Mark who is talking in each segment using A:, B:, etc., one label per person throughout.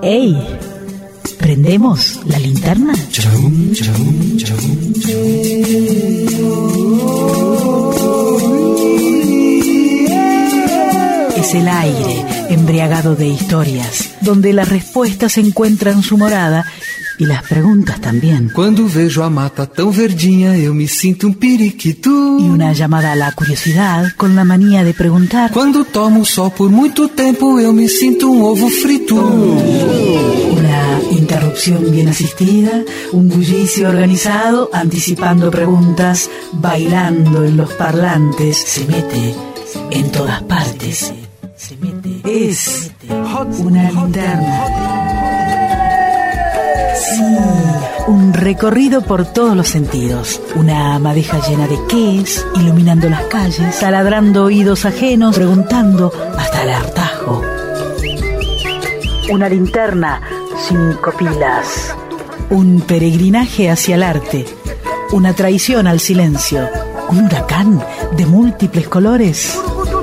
A: ¡Ey! ¿Prendemos la linterna? Es el aire embriagado de historias, donde las respuestas encuentran su morada y las preguntas también.
B: Quando vejo a mata tão verdinha, eu me sinto periquito.
A: Y una llamada a la curiosidad con la manía de preguntar.
B: Quando tomo sol por muito tempo, eu me sinto ovo frito.
A: Una interrupción bien asistida, un bullicio organizado, anticipando preguntas, bailando en los parlantes, se mete en todas partes. Es una linterna. Sí, un recorrido por todos los sentidos. Una madeja llena de qués, iluminando las calles, taladrando oídos ajenos, preguntando hasta el hartazgo. Una linterna, 5 pilas. Un peregrinaje hacia el arte. Una traición al silencio. Un huracán de múltiples colores.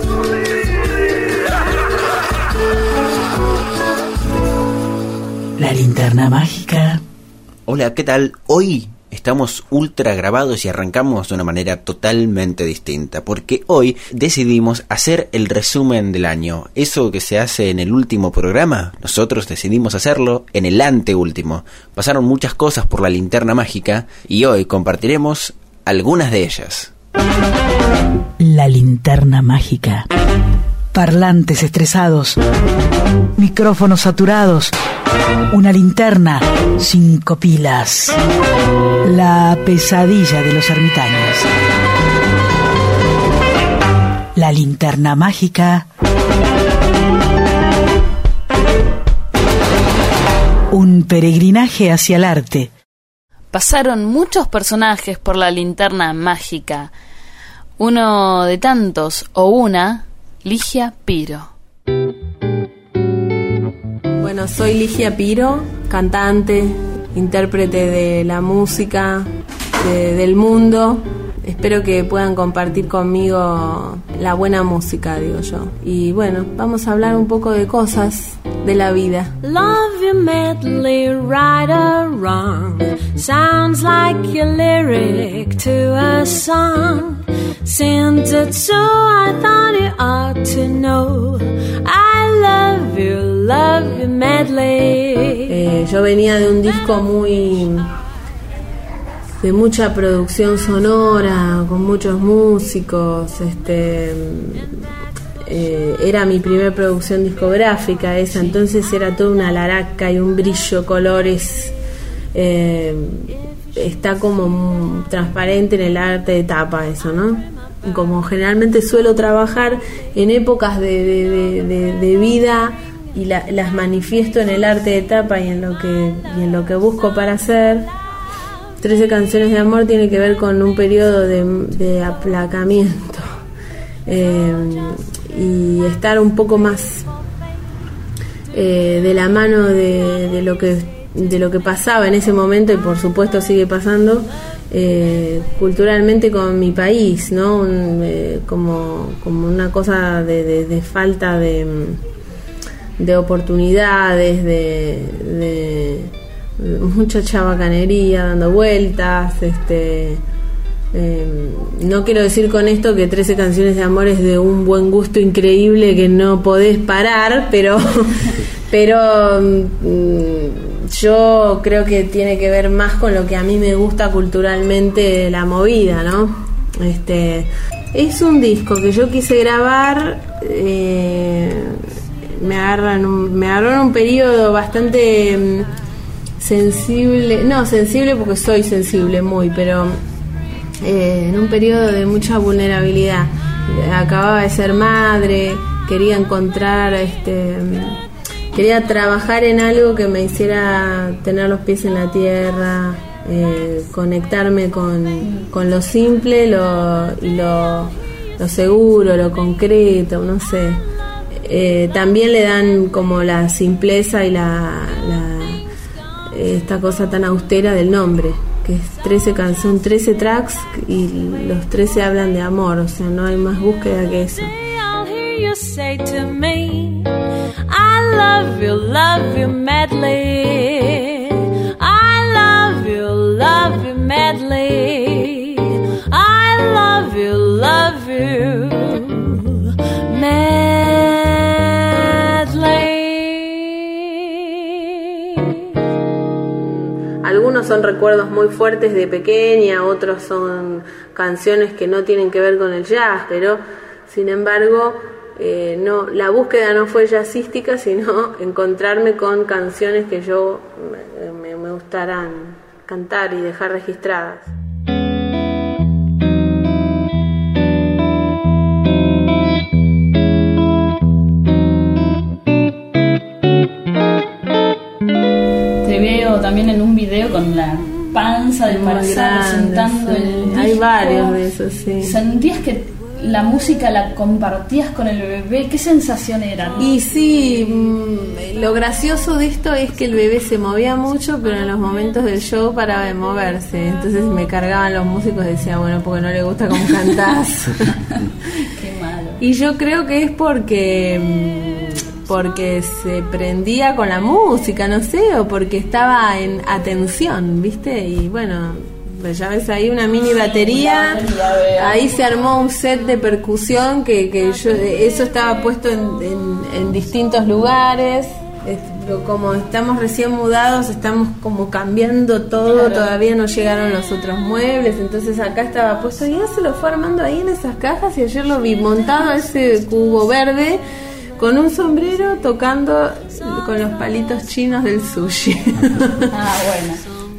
A: La linterna mágica.
C: Hola, ¿qué tal? Hoy estamos ultra grabados y arrancamos de una manera totalmente distinta, porque hoy decidimos hacer el resumen del año. Eso que se hace en el último programa, nosotros decidimos hacerlo en el anteúltimo. Pasaron muchas cosas por la linterna mágica y hoy compartiremos algunas de ellas.
A: La linterna mágica. Parlantes estresados, micrófonos saturados, una linterna, 5 pilas. La pesadilla de los ermitaños. La linterna mágica. Un peregrinaje hacia el arte.
D: Pasaron muchos personajes por la linterna mágica. Uno de tantos, o una, Ligia Piro.
E: Bueno, soy Ligia Piro, cantante, intérprete de la música, del mundo. Espero que puedan compartir conmigo la buena música, digo yo. Y bueno, vamos a hablar un poco de cosas de la vida.
F: Love you madly, right or wrong, sounds like your lyric to a song. Since it's so, I thought you ought to know, I love you madly.
E: Yo venía de un disco de mucha producción sonora, con muchos músicos, era mi primer producción discográfica esa, entonces era toda una laraca y un brillo, colores, está como transparente en el arte de tapa eso, ¿no? Como generalmente suelo trabajar en épocas de vida y las manifiesto en el arte de tapa y en lo que busco para hacer. 13 canciones de amor tiene que ver con un periodo de aplacamiento y estar un poco más de la mano de lo que pasaba en ese momento y por supuesto sigue pasando culturalmente con mi país, ¿no? Como una cosa de falta de oportunidades, de mucha chabacanería dando vueltas, no quiero decir con esto que 13 canciones de amor es de un buen gusto increíble que no podés parar, pero yo creo que tiene que ver más con lo que a mí me gusta culturalmente la movida, ¿no? Es un disco que yo quise grabar, me agarró en un periodo bastante sensible porque soy sensible muy, pero en un periodo de mucha vulnerabilidad. Acababa de ser madre, quería encontrar, quería trabajar en algo que me hiciera tener los pies en la tierra, conectarme con lo simple, lo seguro, lo concreto, no sé. También le dan como la simpleza y esta cosa tan austera del nombre, que es 13 tracks y los 13 hablan de amor, o sea, no hay más búsqueda que eso.
F: I love you madly. madly. I love you madly. I love you madly.
E: Algunos son recuerdos muy fuertes de pequeña, otros son canciones que no tienen que ver con el jazz, pero sin embargo no, la búsqueda no fue jazzística, sino encontrarme con canciones que yo me gustaran cantar y dejar registradas.
D: Te veo también en un video con la panza de embarazada presentando
E: sí.
D: el disco.
E: Hay varios de esos, sí.
D: ¿Sentías que la música la compartías con el bebé? ¿Qué sensación era, no?
E: Y sí, lo gracioso de esto es que el bebé se movía mucho, pero en los momentos del show paraba de moverse. Entonces me cargaban los músicos y decía, bueno, porque no le gusta cómo cantás.
D: Qué malo.
E: Y yo creo que es porque se prendía con la música, no sé, o porque estaba en atención, ¿viste? Y bueno, pues ya ves ahí una mini batería, ahí se armó un set de percusión que yo, eso estaba puesto en distintos lugares. Como estamos recién mudados, estamos como cambiando todo, claro. Todavía no llegaron los otros muebles, entonces acá estaba puesto y él se lo fue armando ahí en esas cajas y ayer lo vi montado ese cubo verde con un sombrero tocando con los palitos chinos del sushi.
D: Ah, bueno.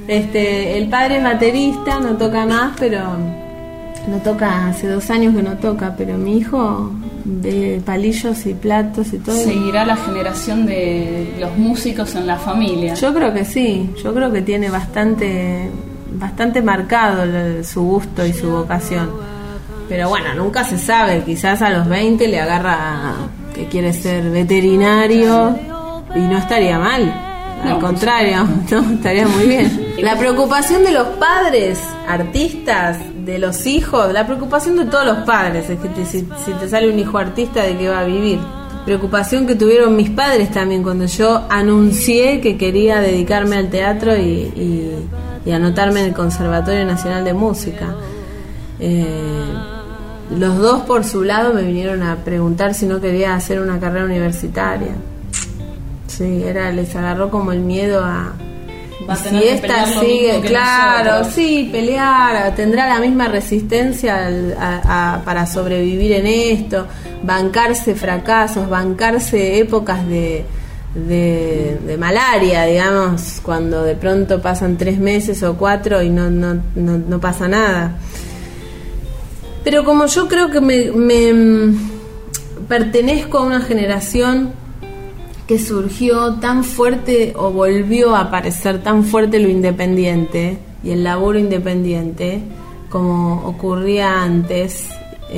E: El padre es baterista, no toca más, pero no toca, hace 2 años que no toca, pero mi hijo de palillos y platos y todo.
D: ¿Seguirá la generación de los músicos en la familia?
E: Yo creo que sí, yo creo que tiene bastante marcado su gusto y su vocación. Pero bueno, nunca se sabe, quizás a los 20 le agarra que quiere ser veterinario y no estaría mal. Al contrario, no, estaría muy bien. La preocupación de los padres, artistas, de los hijos, la preocupación de todos los padres es que si te sale un hijo artista, ¿de qué va a vivir? Preocupación que tuvieron mis padres también cuando yo anuncié que quería dedicarme al teatro y anotarme en el Conservatorio Nacional de Música. Los dos por su lado me vinieron a preguntar si no quería hacer una carrera universitaria. Sí, les agarró como el miedo a... Si esta sigue, claro, nosotros. Sí, pelear, tendrá la misma resistencia para sobrevivir en esto, bancarse fracasos, bancarse épocas de malaria, digamos, cuando de pronto pasan 3 meses o 4 y no pasa nada. Pero como yo creo que me pertenezco a una generación que surgió tan fuerte o volvió a aparecer tan fuerte lo independiente y el laburo independiente como ocurría antes,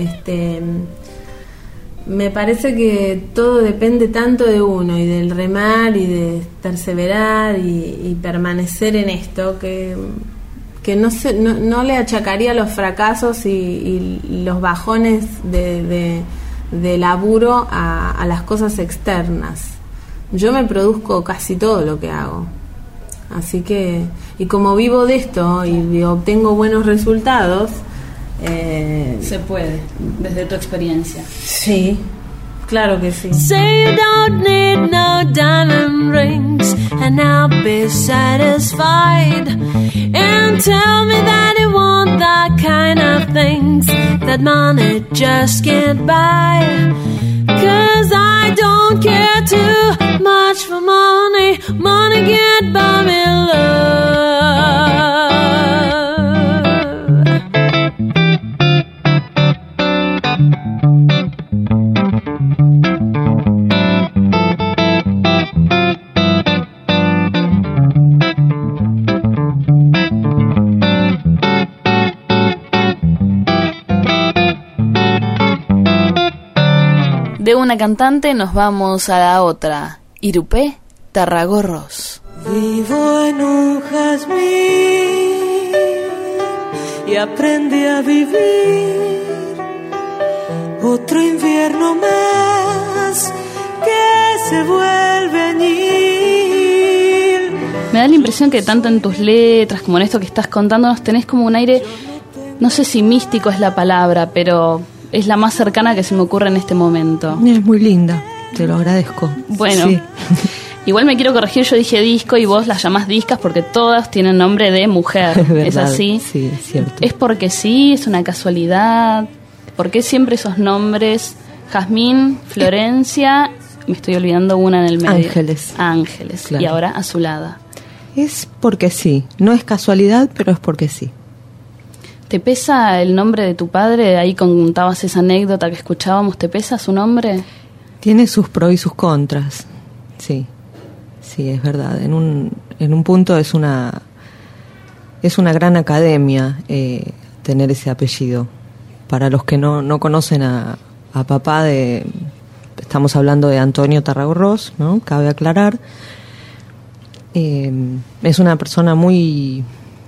E: me parece que todo depende tanto de uno y del remar y de perseverar y permanecer en esto que no le achacaría los fracasos y los bajones de laburo a las cosas externas. Yo me produzco casi todo lo que hago, así que, y como vivo de esto y obtengo buenos resultados,
D: se puede, desde tu experiencia.
E: Sí, claro que sí.
F: Say you don't need no diamond rings and I'll be satisfied, and tell me that you want the kind of things that money just can't buy, 'cause I don't care too much for money. Money can't buy me love.
D: De una cantante nos vamos a la otra. Irupé Tarragorros.
G: Vivo en un jazmín y aprendí a vivir otro invierno más que se vuelve añil.
D: Me da la impresión que tanto en tus letras como en esto que estás contándonos tenés como un aire, no sé si místico es la palabra, pero es la más cercana que se me ocurre en este momento.
H: Es muy linda, te lo agradezco.
D: Bueno,
H: sí.
D: Igual me quiero corregir, yo dije disco y vos las llamás discas porque todas tienen nombre de mujer.
H: Es verdad,
D: ¿es así?
H: Sí, es cierto.
D: ¿Es porque sí? ¿Es una casualidad? ¿Por qué siempre esos nombres? Jazmín, Florencia, me estoy olvidando una en el medio. Ángeles,
H: claro.
D: Y ahora Azulada.
H: Es porque sí, no es casualidad, pero es porque sí.
D: ¿Te pesa el nombre de tu padre? Ahí contabas esa anécdota que escuchábamos, ¿te pesa su nombre?
H: Tiene sus pros y sus contras, sí. Sí, es verdad. En un punto es una gran academia tener ese apellido. Para los que no conocen a papá, estamos hablando de Antonio Tarragorros, ¿no? Cabe aclarar. Es una persona muy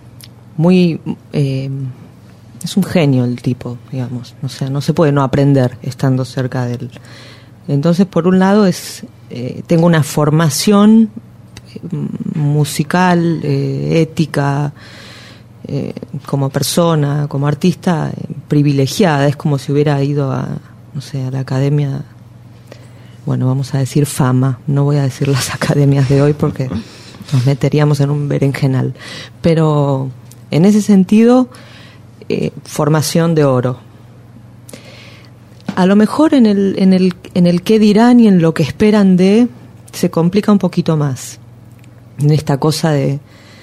H: es un genio el tipo, digamos. O sea, no se puede no aprender estando cerca de él. Entonces, por un lado tengo una formación musical, ética, como persona, como artista, privilegiada. Es como si hubiera ido a la academia, bueno, vamos a decir Fama. No voy a decir las academias de hoy porque nos meteríamos en un berenjenal. Pero en ese sentido, formación de oro. A lo mejor en el qué dirán y en lo que esperan se complica un poquito más. En esta cosa de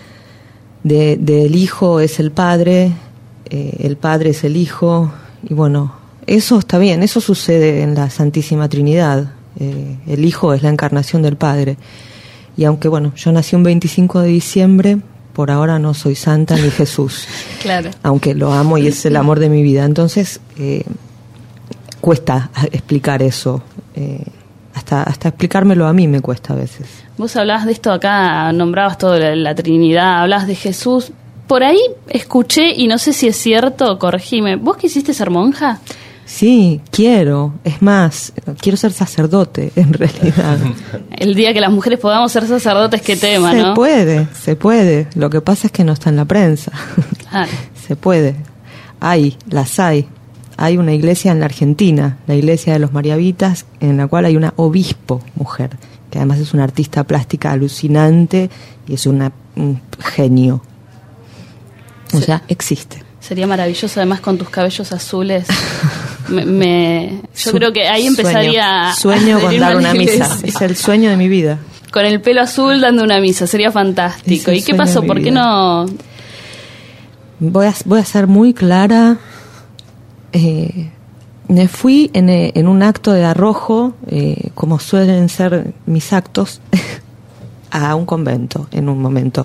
H: el hijo es el padre es el hijo, y bueno, eso está bien, eso sucede en la Santísima Trinidad. El hijo es la encarnación del padre. Y aunque, bueno, yo nací un 25 de diciembre, por ahora no soy santa ni Jesús.
D: Claro.
H: Aunque lo amo y es el amor de mi vida. Entonces, cuesta explicar eso. Hasta explicármelo a mí me cuesta a veces.
D: Vos hablabas de esto acá, nombrabas todo la Trinidad, hablabas de Jesús. Por ahí escuché, y no sé si es cierto, corregime, ¿vos quisiste ser monja?
H: Sí, quiero. Es más, quiero ser sacerdote, en realidad.
D: El día que las mujeres podamos ser sacerdotes, qué tema, ¿no?
H: Se puede. Lo que pasa es que no está en la prensa.
D: Claro.
H: Se puede. Las hay. Hay una iglesia en la Argentina, la iglesia de los Mariavitas, en la cual hay una obispo mujer, que además es una artista plástica alucinante y es un genio. O sea, existe.
D: Sería maravilloso, además, con tus cabellos azules. Yo creo que ahí empezaría
H: sueño con dar una misa. Es el sueño de mi vida.
D: Con el pelo azul dando una misa, sería fantástico. ¿Y qué pasó? ¿Por qué no?
H: Voy a ser muy clara. Me fui en un acto de arrojo, como suelen ser mis actos, a un convento en un momento,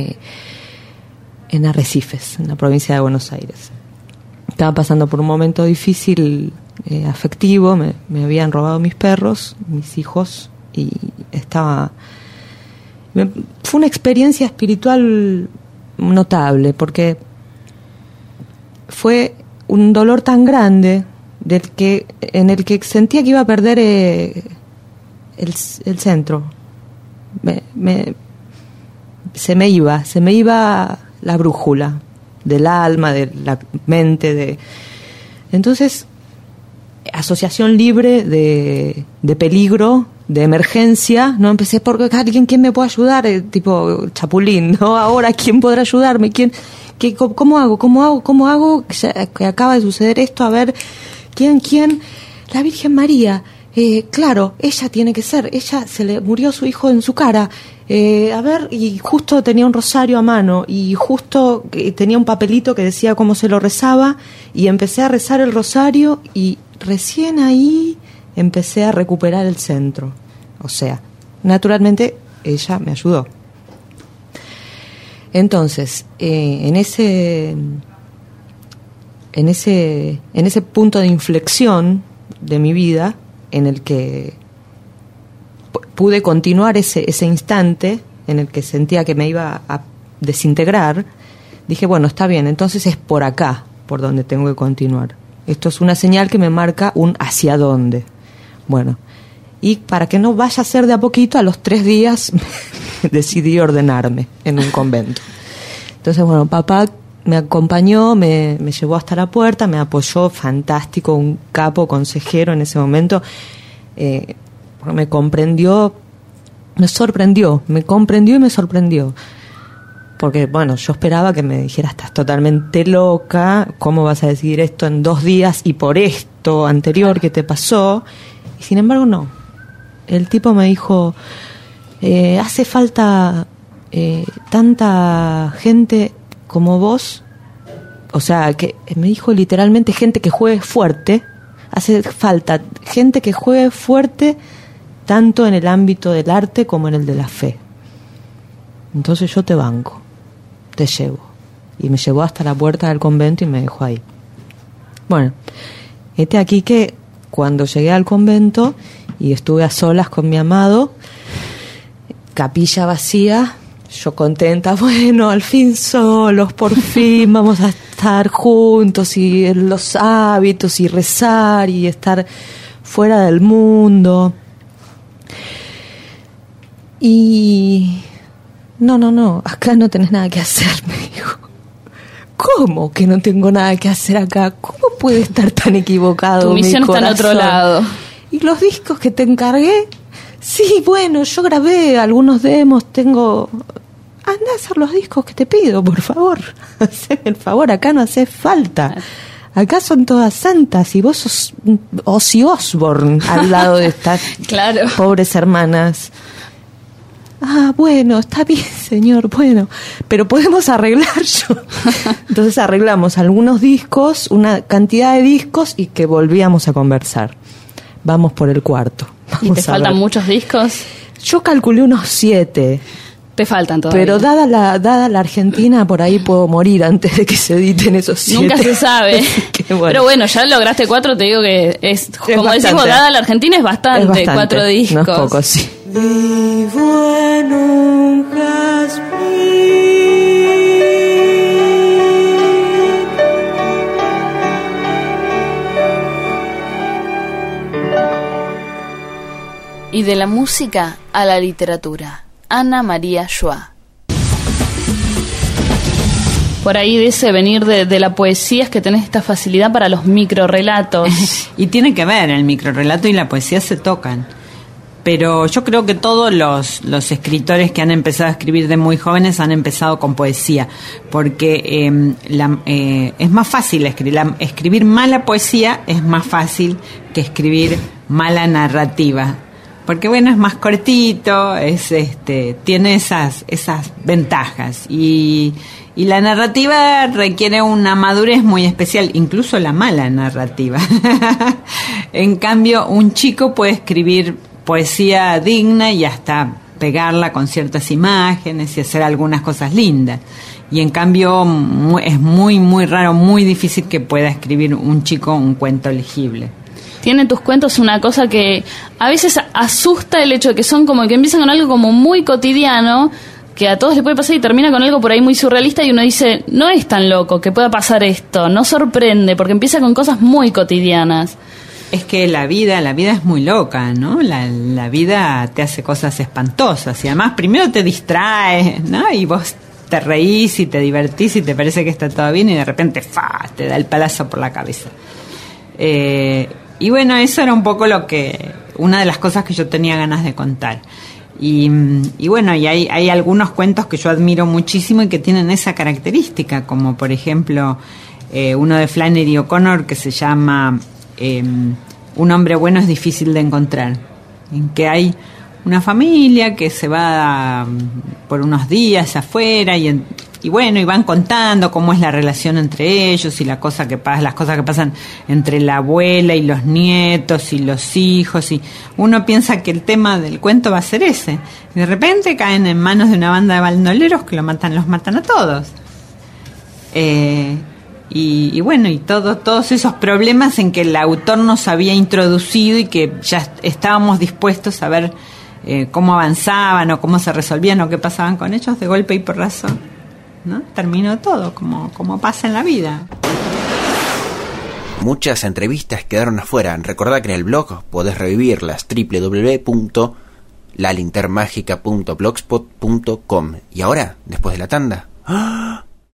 H: en Arrecifes, en la provincia de Buenos Aires. Estaba pasando por un momento difícil, afectivo. Me habían robado mis perros, mis hijos, y fue una experiencia espiritual notable, porque fue un dolor tan grande en el que sentía que iba a perder el centro. Se me iba la brújula del alma, de la mente, entonces asociación libre de peligro, de emergencia, no empecé por quién me puede ayudar, tipo Chapulín, ¿no? Ahora quién podrá ayudarme, ¿cómo hago que acaba de suceder esto? A ver, ¿quién? La Virgen María. Claro, ella tiene que ser. Ella, se le murió su hijo en su cara. A ver, y justo tenía un rosario a mano y justo tenía un papelito que decía cómo se lo rezaba, y empecé a rezar el rosario y recién ahí empecé a recuperar el centro. O sea, naturalmente ella me ayudó. Entonces, en ese punto de inflexión de mi vida, en el que pude continuar ese instante en el que sentía que me iba a desintegrar, dije, bueno, está bien, entonces es por acá por donde tengo que continuar. Esto es una señal que me marca un hacia dónde. Bueno, y para que no vaya a ser de a poquito, a los 3 días decidí ordenarme en un convento. Entonces, bueno, papá me acompañó, me llevó hasta la puerta, me apoyó, fantástico, un capo consejero en ese momento. Me comprendió, me sorprendió, me comprendió y me sorprendió. Porque, bueno, yo esperaba que me dijera, estás totalmente loca, ¿cómo vas a decidir esto en 2 días y por esto anterior que te pasó? Y sin embargo, no. El tipo me dijo, hace falta tanta gente como vos, o sea, que me dijo literalmente gente que juegue fuerte, hace falta gente que juegue fuerte tanto en el ámbito del arte como en el de la fe. Entonces yo te banco, te llevo. Y me llevó hasta la puerta del convento y me dejó ahí. Bueno, aquí que cuando llegué al convento y estuve a solas con mi amado, capilla vacía, yo contenta, bueno, al fin solos, por fin vamos a estar juntos y en los hábitos y rezar y estar fuera del mundo. Y no, acá no tenés nada que hacer, me dijo. ¿Cómo que no tengo nada que hacer acá? ¿Cómo puede estar tan equivocado
D: tu misión
H: mi corazón?
D: está en otro lado.
H: ¿Y los discos que te encargué? Sí, bueno, yo grabé algunos demos, tengo... Anda a hacer los discos que te pido, por favor. Haceme el favor, acá no hace falta. Acá son todas santas y vos sos Ozzy Osbourne al lado de estas
D: claro.
H: pobres hermanas. Ah, bueno, está bien, señor, bueno, pero podemos arreglar yo. Entonces arreglamos algunos discos, una cantidad de discos y que volvíamos a conversar. Vamos por el cuarto.
D: ¿Y te faltan muchos discos?
H: Yo calculé unos 7.
D: Te faltan todavía.
H: Pero dada la Argentina, por ahí puedo morir antes de que se editen esos 7.
D: Nunca se sabe.
H: Bueno.
D: Pero bueno, ya lograste 4, te digo que es como
H: bastante.
D: decimos, dada la Argentina es bastante. 4 discos.
H: No es poco, sí.
G: Vivo en un jazmín.
I: Y de la música a la literatura. Ana María Schwa.
D: Por ahí dice venir de la poesía es que tenés esta facilidad para los microrrelatos.
J: Y tiene que ver, el microrrelato y la poesía se tocan. Pero yo creo que todos los escritores que han empezado a escribir de muy jóvenes han empezado con poesía, porque es más fácil escribir mala poesía, es más fácil que escribir mala narrativa. Porque bueno, es más cortito, tiene esas ventajas y la narrativa requiere una madurez muy especial, incluso la mala narrativa. En cambio, un chico puede escribir poesía digna y hasta pegarla con ciertas imágenes y hacer algunas cosas lindas. Y en cambio es muy, muy raro, muy difícil que pueda escribir un chico un cuento legible.
D: Tienen tus cuentos una cosa que a veces asusta, el hecho de que son como que empiezan con algo como muy cotidiano, que a todos les puede pasar y termina con algo por ahí muy surrealista y uno dice, no es tan loco que pueda pasar esto, no sorprende, porque empieza con cosas muy cotidianas.
J: Es que la vida es muy loca, ¿no? La vida te hace cosas espantosas y además primero te distrae, ¿no? Y vos te reís y te divertís y te parece que está todo bien y de repente te da el palazo por la cabeza. Y bueno, eso era un poco una de las cosas que yo tenía ganas de contar. Y bueno, y hay algunos cuentos que yo admiro muchísimo y que tienen esa característica, como por ejemplo uno de Flannery O'Connor que se llama Un hombre bueno es difícil de encontrar, en que hay una familia que se va por unos días afuera y bueno, y van contando cómo es la relación entre ellos y las cosas que pasan entre la abuela y los nietos y los hijos, y uno piensa que el tema del cuento va a ser ese, y de repente caen en manos de una banda de bandoleros que los matan a todos. Y bueno, y todos esos problemas en que el autor nos había introducido y que ya estábamos dispuestos a ver cómo avanzaban o cómo se resolvían o qué pasaban con ellos, de golpe y porrazo, ¿no? Terminó todo, como pasa en la vida.
C: Muchas entrevistas quedaron afuera. Recordá que en el blog podés revivirlas, lalintermagica.blogspot.com. Y ahora, después de la tanda... ¡Ah!